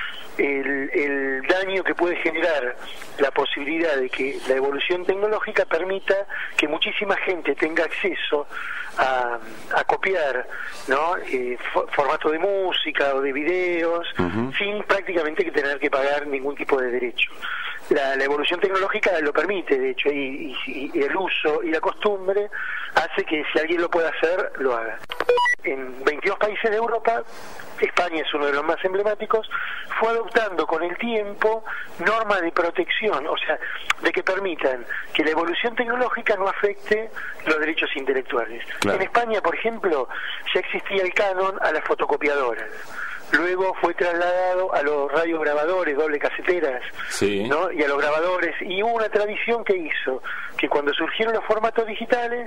el daño que puede generar la posibilidad de que la evolución tecnológica permita que muchísima gente tenga acceso a copiar, ¿no? Formato de música o de videos, sin prácticamente que tener que pagar ningún tipo de derecho. La evolución tecnológica lo permite, de hecho, y el uso y la costumbre hace que si alguien lo puede hacer, lo haga. En 22 países de Europa, España es uno de los más emblemáticos, fue adoptando con el tiempo normas de protección, o sea, de que permitan que la evolución tecnológica no afecte los derechos intelectuales. Claro. En España, por ejemplo, ya existía el canon a las fotocopiadoras. Luego fue trasladado a los radiograbadores, doble caseteras, sí, ¿no? Y a los grabadores. Y hubo una tradición que hizo que cuando surgieron los formatos digitales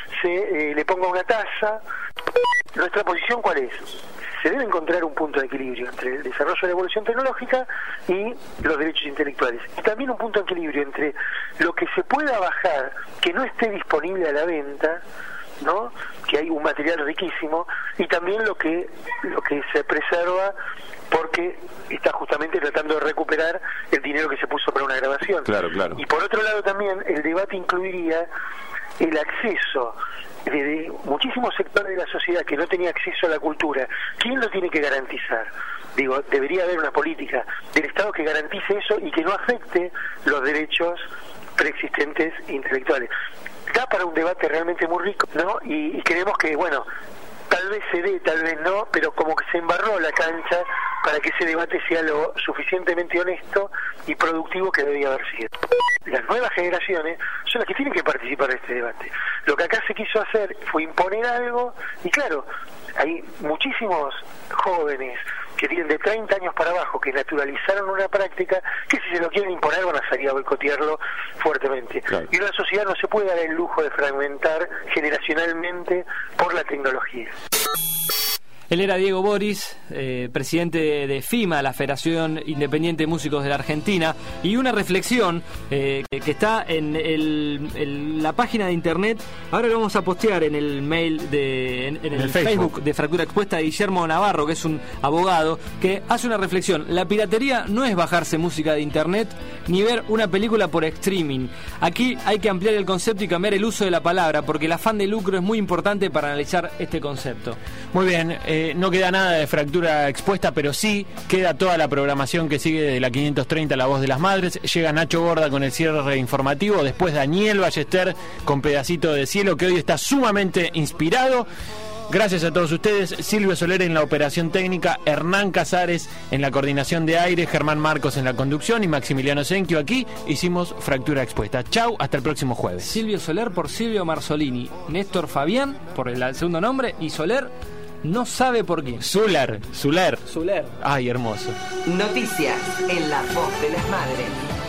se le ponga una tasa. ¿Nuestra posición cuál es? Se debe encontrar un punto de equilibrio entre el desarrollo de la evolución tecnológica y los derechos intelectuales. Y también un punto de equilibrio entre lo que se pueda bajar, que no esté disponible a la venta, ¿no? Que hay un material riquísimo, y también lo que se preserva porque está justamente tratando de recuperar el dinero que se puso para una grabación. Claro, claro. Y por otro lado también el debate incluiría el acceso de muchísimos sectores de la sociedad que no tenía acceso a la cultura. ¿Quién lo tiene que garantizar? Digo, debería haber una política del Estado que garantice eso y que no afecte los derechos preexistentes intelectuales. Da para un debate realmente muy rico, ¿no? Y creemos que, bueno, tal vez se dé, tal vez no, pero como que se embarró la cancha para que ese debate sea lo suficientemente honesto y productivo que debía haber sido. Las nuevas generaciones son las que tienen que participar de este debate. Lo que acá se quiso hacer fue imponer algo, y claro, hay muchísimos jóvenes que tienen de 30 años para abajo, que naturalizaron una práctica, que si se lo quieren imponer van a salir a boicotearlo fuertemente. Claro. Y una sociedad no se puede dar el lujo de fragmentar generacionalmente por la tecnología. Él era Diego Boris, presidente de FIMA, la Federación Independiente de Músicos de la Argentina, y una reflexión que está en la página de internet. Ahora lo vamos a postear en el mail en el Facebook de Fractura Expuesta, de Guillermo Navarro, que es un abogado, que hace una reflexión. La piratería no es bajarse música de internet ni ver una película por streaming. Aquí hay que ampliar el concepto y cambiar el uso de la palabra, porque el afán de lucro es muy importante para analizar este concepto. Muy bien. No queda nada de Fractura Expuesta, pero sí queda toda la programación que sigue de la 530, La Voz de las Madres. Llega Nacho Gorda con el cierre informativo, después Daniel Ballester con Pedacito de Cielo, que hoy está sumamente inspirado. Gracias a todos ustedes. Silvio Soler en la operación técnica, Hernán Casares en la coordinación de aire, Germán Marcos en la conducción y Maximiliano Senquio aquí. Hicimos Fractura Expuesta. Chau, hasta el próximo jueves. Silvio Soler por Silvio Marzolini, Néstor Fabián por el segundo nombre y Soler no sabe por qué. Zuller. Zuller. Ay, hermoso. Noticias en La Voz de las Madres.